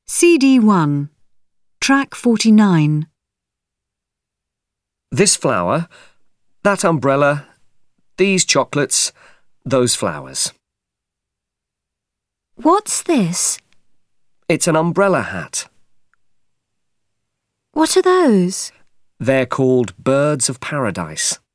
CD1, Track 49. This flower, that umbrella, these chocolates, those flowers. What's this? It's an umbrella hat. What are those? They're called birds of paradise.